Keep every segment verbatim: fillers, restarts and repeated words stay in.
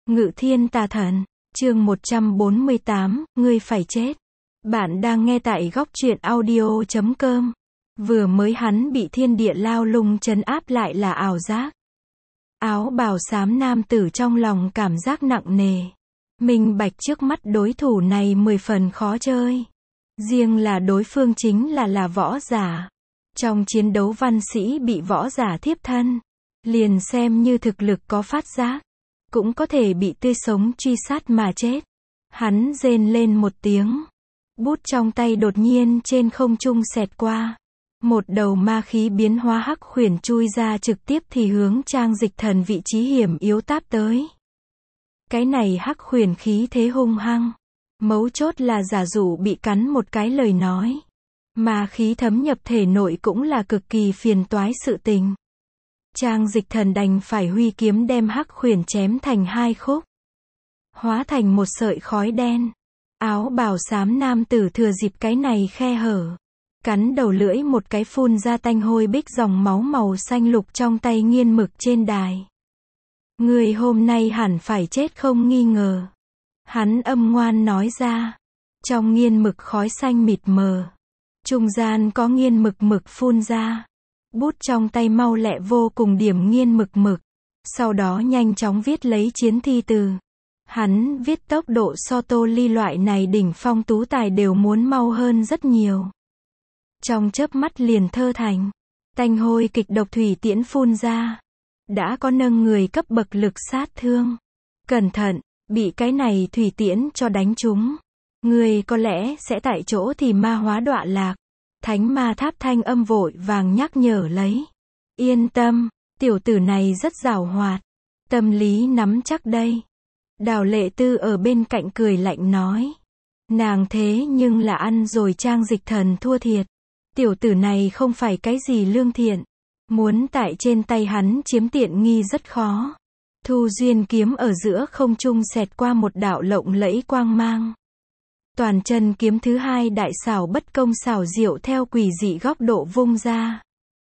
Ngự thiên tà thần, chương một trăm bốn mươi tám, ngươi phải chết. Bạn đang nghe tại góc truyện audio chấm com. Vừa mới hắn bị thiên địa lao lung trấn áp lại là ảo giác. Áo bào xám nam tử trong lòng cảm giác nặng nề. Minh bạch trước mắt đối thủ này mười phần khó chơi. Riêng là đối phương chính là là võ giả. Trong chiến đấu văn sĩ bị võ giả thiếp thân. Liền xem như thực lực có phát giác. Cũng có thể bị tươi sống truy sát mà chết. Hắn rên lên một tiếng. Bút trong tay đột nhiên trên không trung xẹt qua. Một đầu ma khí biến hóa hắc khuyển chui ra trực tiếp thì hướng Trang Dịch Thần vị trí hiểm yếu táp tới. Cái này hắc khuyển khí thế hung hăng. Mấu chốt là giả dụ bị cắn một cái lời nói. Ma khí thấm nhập thể nội cũng là cực kỳ phiền toái sự tình. Trang Dịch Thần đành phải huy kiếm đem hắc khuyển chém thành hai khúc. Hóa thành một sợi khói đen. Áo bào xám nam tử thừa dịp cái này khe hở. Cắn đầu lưỡi một cái phun ra tanh hôi bích dòng máu màu xanh lục trong tay nghiên mực trên đài. Người hôm nay hẳn phải chết không nghi ngờ. Hắn âm ngoan nói ra. Trong nghiên mực khói xanh mịt mờ. Trung gian có nghiên mực mực phun ra. Bút trong tay mau lẹ vô cùng điểm nghiên mực mực. Sau đó nhanh chóng viết lấy chiến thi từ. Hắn viết tốc độ so Tô Ly loại này đỉnh phong tú tài đều muốn mau hơn rất nhiều. Trong chớp mắt liền thơ thành. Tanh hôi kịch độc thủy tiễn phun ra. Đã có nâng người cấp bậc lực sát thương. Cẩn thận, bị cái này thủy tiễn cho đánh trúng. Người có lẽ sẽ tại chỗ thì ma hóa đọa lạc. Thánh ma tháp thanh âm vội vàng nhắc nhở lấy. Yên tâm, tiểu tử này rất giàu hoạt. Tâm lý nắm chắc đây. Đào Lệ Tư ở bên cạnh cười lạnh nói. Nàng thế nhưng là ăn rồi Trang Dịch Thần thua thiệt. Tiểu tử này không phải cái gì lương thiện. Muốn tại trên tay hắn chiếm tiện nghi rất khó. Thu duyên kiếm ở giữa không trung xẹt qua một đạo lộng lẫy quang mang. Toàn chân kiếm thứ hai đại xảo bất công xảo diệu theo quỷ dị góc độ vung ra.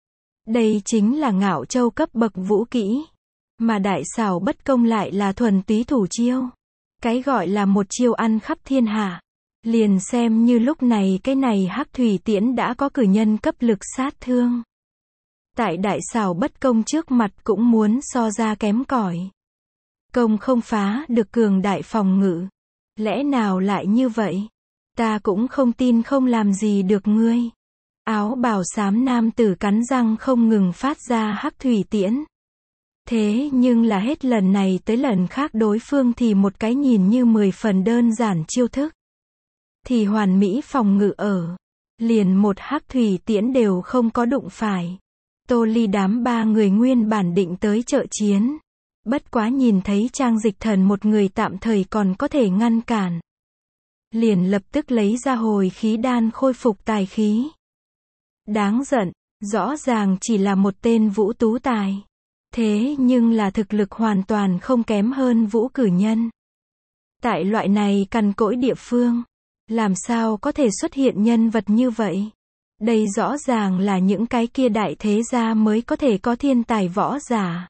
Đây chính là ngạo châu cấp bậc vũ kỹ. Mà đại xảo bất công lại là thuần túy thủ chiêu. Cái gọi là một chiêu ăn khắp thiên hạ. Liền xem như lúc này cái này hắc thủy tiễn đã có cử nhân cấp lực sát thương. Tại đại xảo bất công trước mặt cũng muốn so ra kém cỏi. Công không phá được cường đại phòng ngự. Lẽ nào lại như vậy? Ta cũng không tin không làm gì được ngươi. Áo bào xám nam tử cắn răng không ngừng phát ra hắc thủy tiễn. Thế nhưng là hết lần này tới lần khác đối phương thì một cái nhìn như mười phần đơn giản chiêu thức. Thì hoàn mỹ phòng ngự ở. Liền một hắc thủy tiễn đều không có đụng phải. Tô Ly đám ba người nguyên bản định tới trợ chiến. Bất quá nhìn thấy Trang Dịch Thần một người tạm thời còn có thể ngăn cản. Liền lập tức lấy ra hồi khí đan khôi phục tài khí. Đáng giận, rõ ràng chỉ là một tên vũ tú tài. Thế nhưng là thực lực hoàn toàn không kém hơn vũ cử nhân. Tại loại này cằn cỗi địa phương, làm sao có thể xuất hiện nhân vật như vậy? Đây rõ ràng là những cái kia đại thế gia mới có thể có thiên tài võ giả.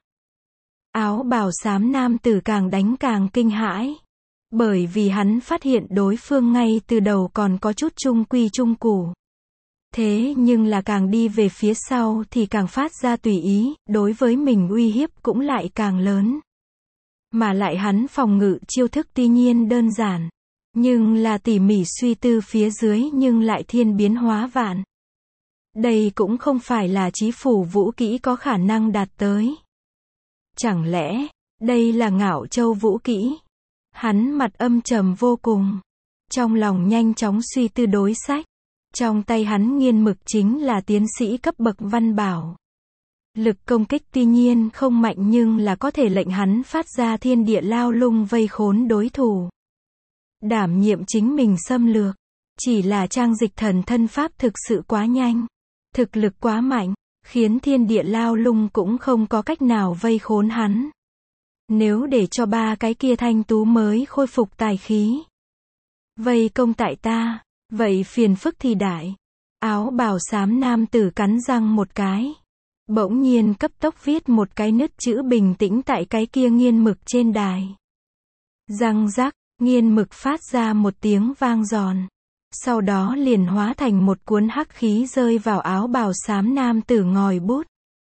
Áo bào xám nam tử càng đánh càng kinh hãi. Bởi vì hắn phát hiện đối phương ngay từ đầu còn có chút trung quy trung củ. Thế nhưng là càng đi về phía sau thì càng phát ra tùy ý, đối với mình uy hiếp cũng lại càng lớn. Mà lại hắn phòng ngự chiêu thức tuy nhiên đơn giản. Nhưng là tỉ mỉ suy tư phía dưới nhưng lại thiên biến hóa vạn. Đây cũng không phải là chí phủ vũ kỹ có khả năng đạt tới. Chẳng lẽ, đây là ngạo châu vũ kỹ? Hắn mặt âm trầm vô cùng. Trong lòng nhanh chóng suy tư đối sách. Trong tay hắn nghiên mực chính là tiến sĩ cấp bậc văn bảo. Lực công kích tuy nhiên không mạnh nhưng là có thể lệnh hắn phát ra thiên địa lao lung vây khốn đối thủ. Đảm nhiệm chính mình xâm lược. Chỉ là Trang Dịch Thần thân pháp thực sự quá nhanh. Thực lực quá mạnh. Khiến thiên địa lao lung cũng không có cách nào vây khốn hắn. Nếu để cho ba cái kia thanh tú mới khôi phục tài khí. Vây công tại ta. Vậy phiền phức thì đại. Áo bào xám nam tử cắn răng một cái. Bỗng nhiên cấp tốc viết một cái nứt chữ bình tĩnh tại cái kia nghiên mực trên đài. Răng rắc, nghiên mực phát ra một tiếng vang giòn. Sau đó liền hóa thành một cuốn hắc khí rơi vào áo bào xám nam tử ngòi bút.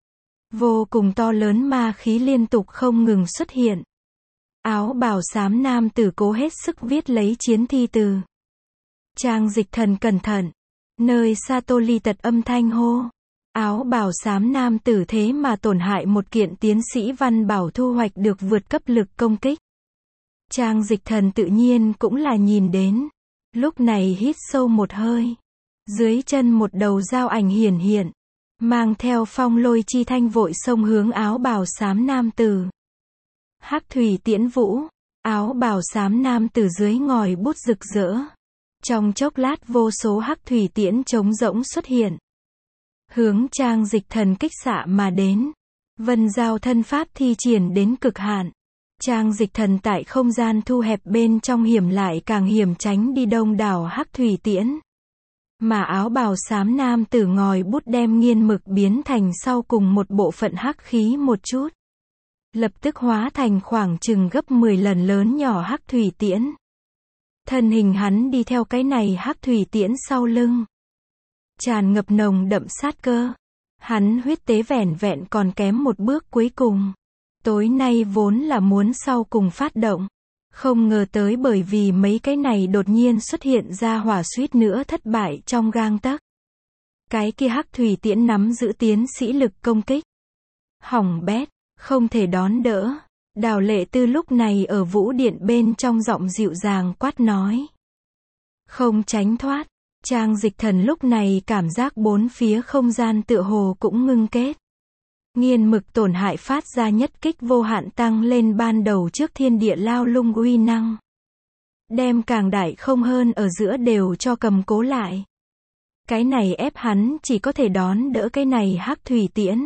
Vô cùng to lớn ma khí liên tục không ngừng xuất hiện. Áo bào xám nam tử cố hết sức viết lấy chiến thi từ. Trang Dịch Thần cẩn thận. Nơi Satoshi tật âm thanh hô. Áo bào xám nam tử thế mà tổn hại một kiện tiến sĩ văn bảo thu hoạch được vượt cấp lực công kích. Trang Dịch Thần tự nhiên cũng là nhìn đến. Lúc này hít sâu một hơi. Dưới chân một đầu dao ảnh hiển hiện. Mang theo phong lôi chi thanh vội xông hướng áo bào xám nam tử. Hắc thủy tiễn vũ. Áo bào xám nam tử dưới ngòi bút rực rỡ. Trong chốc lát vô số hắc thủy tiễn trống rỗng xuất hiện. Hướng Trang Dịch Thần kích xạ mà đến. Vân giao thân pháp thi triển đến cực hạn. Trang Dịch Thần tại không gian thu hẹp bên trong hiểm lại càng hiểm tránh đi đông đảo hắc thủy tiễn. Mà áo bào xám nam tử ngòi bút đem nghiên mực biến thành sau cùng một bộ phận hắc khí một chút. Lập tức hóa thành khoảng chừng gấp mười lần lớn nhỏ hắc thủy tiễn. Thân hình hắn đi theo cái này hắc thủy tiễn sau lưng. Tràn ngập nồng đậm sát cơ. Hắn huyết tế vẻn vẹn còn kém một bước cuối cùng. Tối nay vốn là muốn sau cùng phát động. Không ngờ tới bởi vì mấy cái này đột nhiên xuất hiện ra hỏa suýt nữa thất bại trong gang tấc. Cái kia hắc thủy tiễn nắm giữ tiến sĩ lực công kích. Hỏng bét, không thể đón đỡ. Đào Lệ Tư lúc này ở vũ điện bên trong giọng dịu dàng quát nói. Không tránh thoát. Trang Dịch Thần lúc này cảm giác bốn phía không gian tựa hồ cũng ngưng kết. Nghiên mực tổn hại phát ra nhất kích vô hạn tăng lên ban đầu trước thiên địa lao lung uy năng. Đem càng đại không hơn ở giữa đều cho cầm cố lại. Cái này ép hắn chỉ có thể đón đỡ cái này hắc thủy tiễn.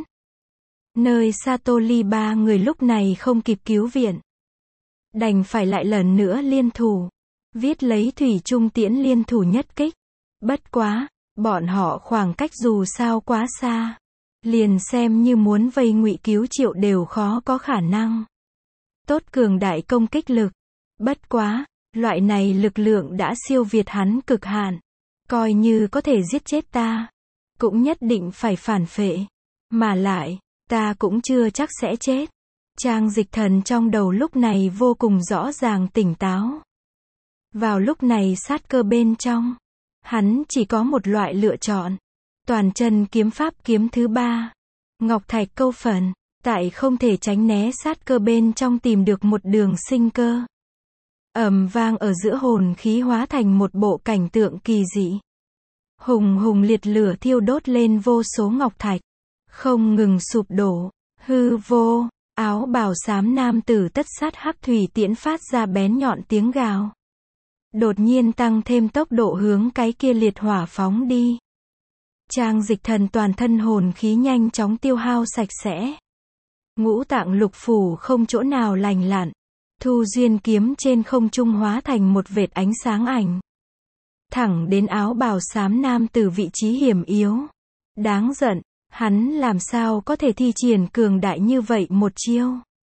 Nơi Satoshi ba người lúc này không kịp cứu viện. Đành phải lại lần nữa liên thủ. Viết lấy thủy trung tiễn liên thủ nhất kích. Bất quá, bọn họ khoảng cách dù sao quá xa. Liền xem như muốn vây Ngụy cứu Triệu đều khó có khả năng. Tốt cường đại công kích lực. Bất quá, loại này lực lượng đã siêu việt hắn cực hạn. Coi như có thể giết chết ta. Cũng nhất định phải phản phệ. Mà lại, ta cũng chưa chắc sẽ chết. Trang Dịch Thần trong đầu lúc này vô cùng rõ ràng tỉnh táo. Vào lúc này sát cơ bên trong. Hắn chỉ có một loại lựa chọn. Toàn chân kiếm pháp kiếm thứ ba. Ngọc Thạch câu phần. Tại không thể tránh né sát cơ bên trong tìm được một đường sinh cơ. Ầm vang ở giữa hồn khí hóa thành một bộ cảnh tượng kỳ dị. Hùng hùng liệt lửa thiêu đốt lên vô số ngọc thạch. Không ngừng sụp đổ. Hư vô. Áo bào xám nam tử tất sát hắc thủy tiễn phát ra bén nhọn tiếng gào. Đột nhiên tăng thêm tốc độ hướng cái kia liệt hỏa phóng đi. Trang Dịch Thần toàn thân hồn khí nhanh chóng tiêu hao sạch sẽ. Ngũ tạng lục phủ không chỗ nào lành lặn. Thu duyên kiếm trên không trung hóa thành một vệt ánh sáng ảnh. Thẳng đến áo bào xám nam tử vị trí hiểm yếu. Đáng giận, hắn làm sao có thể thi triển cường đại như vậy một chiêu.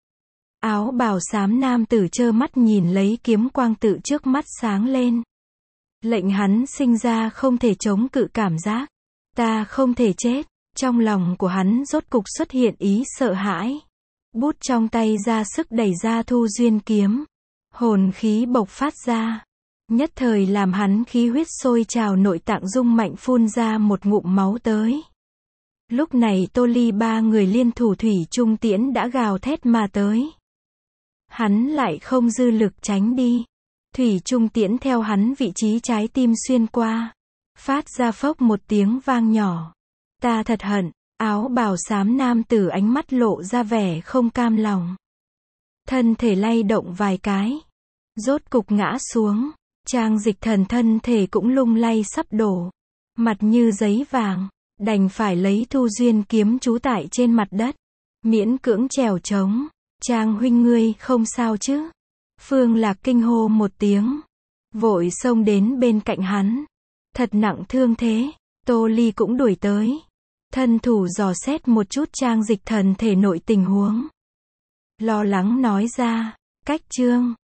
Áo bào xám nam tử trơ mắt nhìn lấy kiếm quang tự trước mắt sáng lên. Lệnh hắn sinh ra không thể chống cự cảm giác. Ta không thể chết. Trong lòng của hắn rốt cục xuất hiện ý sợ hãi. Bút trong tay ra sức đẩy ra thu duyên kiếm. Hồn khí bộc phát ra. Nhất thời làm hắn khí huyết sôi trào nội tạng rung mạnh phun ra một ngụm máu tới. Lúc này Tô Ly ba người liên thủ thủy trung tiễn đã gào thét mà tới. Hắn lại không dư lực tránh đi. Thủy trung tiễn theo hắn vị trí trái tim xuyên qua. Phát ra phốc một tiếng vang nhỏ. Ta thật hận. Áo bào xám nam tử ánh mắt lộ ra vẻ không cam lòng. Thân thể lay động vài cái. Rốt cục ngã xuống. Trang Dịch Thần thân thể cũng lung lay sắp đổ. Mặt như giấy vàng. Đành phải lấy thu duyên kiếm trú tại trên mặt đất. Miễn cưỡng trèo trống. Trang huynh ngươi không sao chứ? Phương Lạc kinh hô một tiếng. Vội xông đến bên cạnh hắn. Thật nặng thương thế. Tô Ly cũng đuổi tới. Thân thủ dò xét một chút Trang Dịch Thần thể nội tình huống. Lo lắng nói ra. Cách chương.